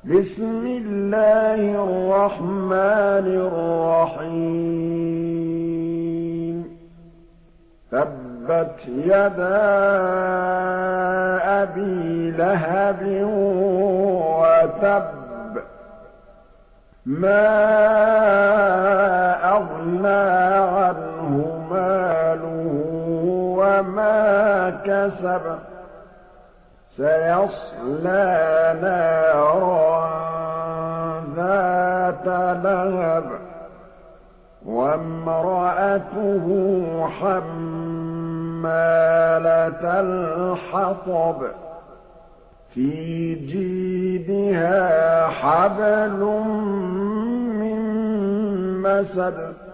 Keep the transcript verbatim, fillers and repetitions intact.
بسم الله الرحمن الرحيم تبت يدا أبي لهب وتب ما أغنى عنه ماله وما كسب سيصلى نارا ذات لهب وامرأته حمالة الحطب في جيدها حبل من مسد